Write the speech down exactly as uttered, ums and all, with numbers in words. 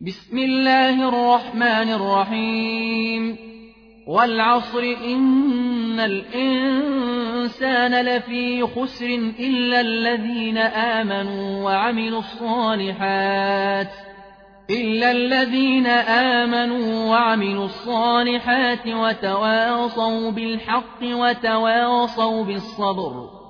بسم الله الرحمن الرحيم والعصر إن الإنسان لفي خسر إلا الذين آمنوا وعملوا الصالحات إلا الذين آمنوا وعملوا الصالحات وتواصوا بالحق وتواصوا بالصبر